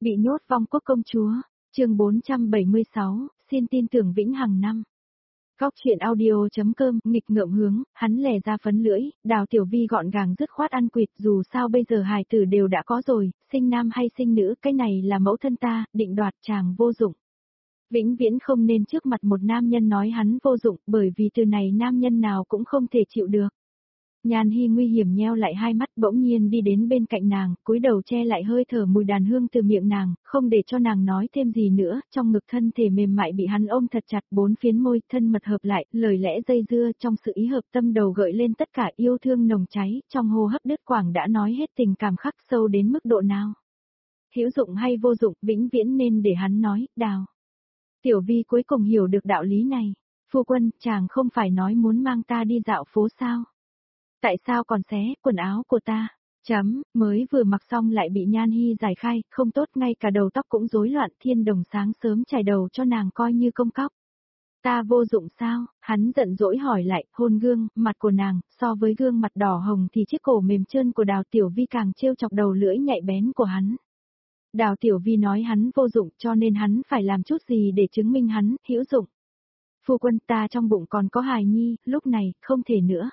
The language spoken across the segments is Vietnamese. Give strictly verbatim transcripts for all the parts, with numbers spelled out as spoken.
Bị nhốt vong quốc công chúa, chương bốn trăm bảy mươi sáu, xin tin tưởng vĩnh hằng năm. Góc truyện audio.com, nghịch ngợm hướng, hắn lè ra phấn lưỡi, Đào Tiểu Vi gọn gàng dứt khoát ăn quỵt, dù sao bây giờ hài tử đều đã có rồi, sinh nam hay sinh nữ, cái này là mẫu thân ta, định đoạt chàng vô dụng. Vĩnh viễn không nên trước mặt một nam nhân nói hắn vô dụng, bởi vì từ này nam nhân nào cũng không thể chịu được. Nhan Hi nguy hiểm nheo lại hai mắt, bỗng nhiên đi đến bên cạnh nàng, cúi đầu che lại hơi thở mùi đàn hương từ miệng nàng, không để cho nàng nói thêm gì nữa, trong ngực thân thể mềm mại bị hắn ôm thật chặt, bốn phiến môi, thân mật hợp lại, lời lẽ dây dưa, trong sự ý hợp tâm đầu gợi lên tất cả yêu thương nồng cháy, trong hô hấp đứt quãng đã nói hết tình cảm khắc sâu đến mức độ nào. Hữu dụng hay vô dụng, vĩnh viễn nên để hắn nói, Đào. Tiểu Vi cuối cùng hiểu được đạo lý này. Phu quân, chàng không phải nói muốn mang ta đi dạo phố sao? Tại sao còn xé quần áo của ta? Chấm, mới vừa mặc xong lại bị Nhan Hi giải khai, không tốt, ngay cả đầu tóc cũng rối loạn, Thiên Đồng sáng sớm chải đầu cho nàng coi như công cóc. Ta vô dụng sao? Hắn giận dỗi hỏi lại, hôn gương, mặt của nàng, so với gương mặt đỏ hồng thì chiếc cổ mềm trơn của Đào Tiểu Vi càng trêu chọc đầu lưỡi nhạy bén của hắn. Đào Tiểu Vi nói hắn vô dụng cho nên hắn phải làm chút gì để chứng minh hắn hữu dụng. Phu quân, ta trong bụng còn có hài nhi, lúc này, không thể nữa.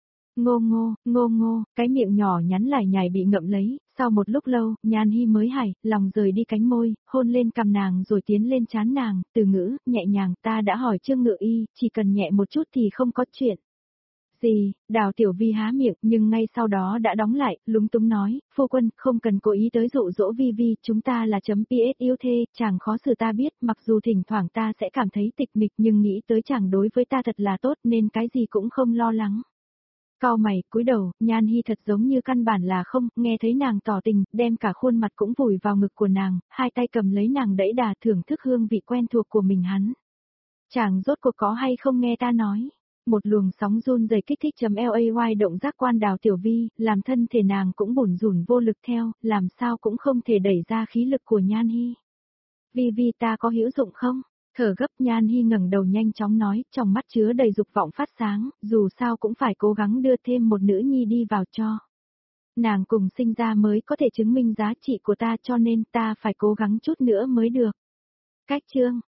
Ngô ngô, ngô ngô, cái miệng nhỏ nhắn lải nhải bị ngậm lấy, sau một lúc lâu, Nhan Hi mới hài, lòng rời đi cánh môi, hôn lên cằm nàng rồi tiến lên trán nàng, từ ngữ, nhẹ nhàng, ta đã hỏi Trương Ngự Y, chỉ cần nhẹ một chút thì không có chuyện. Gì, Đào Tiểu Vi há miệng, nhưng ngay sau đó đã đóng lại, lúng túng nói, phu quân, không cần cố ý tới dụ dỗ Vi Vi, chúng ta là chấm ps yêu thê, chàng khó xử ta biết, mặc dù thỉnh thoảng ta sẽ cảm thấy tịch mịch nhưng nghĩ tới chàng đối với ta thật là tốt nên cái gì cũng không lo lắng. Cau mày, cúi đầu, Nhan Hi thật giống như căn bản là không, nghe thấy nàng tỏ tình, đem cả khuôn mặt cũng vùi vào ngực của nàng, hai tay cầm lấy nàng đẩy đà thưởng thức hương vị quen thuộc của mình hắn. Chàng rốt cuộc có hay không nghe ta nói? Một luồng sóng run rẩy kích thích chấm lay động giác quan Đào Tiểu Vi, làm thân thể nàng cũng bủn rủn vô lực theo, làm sao cũng không thể đẩy ra khí lực của Nhan Hi. Vi Vi ta có hữu dụng không? Thở gấp Nhan Hi ngẩng đầu nhanh chóng nói, trong mắt chứa đầy dục vọng phát sáng, dù sao cũng phải cố gắng đưa thêm một nữ nhi đi vào cho. Nàng cùng sinh ra mới có thể chứng minh giá trị của ta cho nên ta phải cố gắng chút nữa mới được. Cách chương,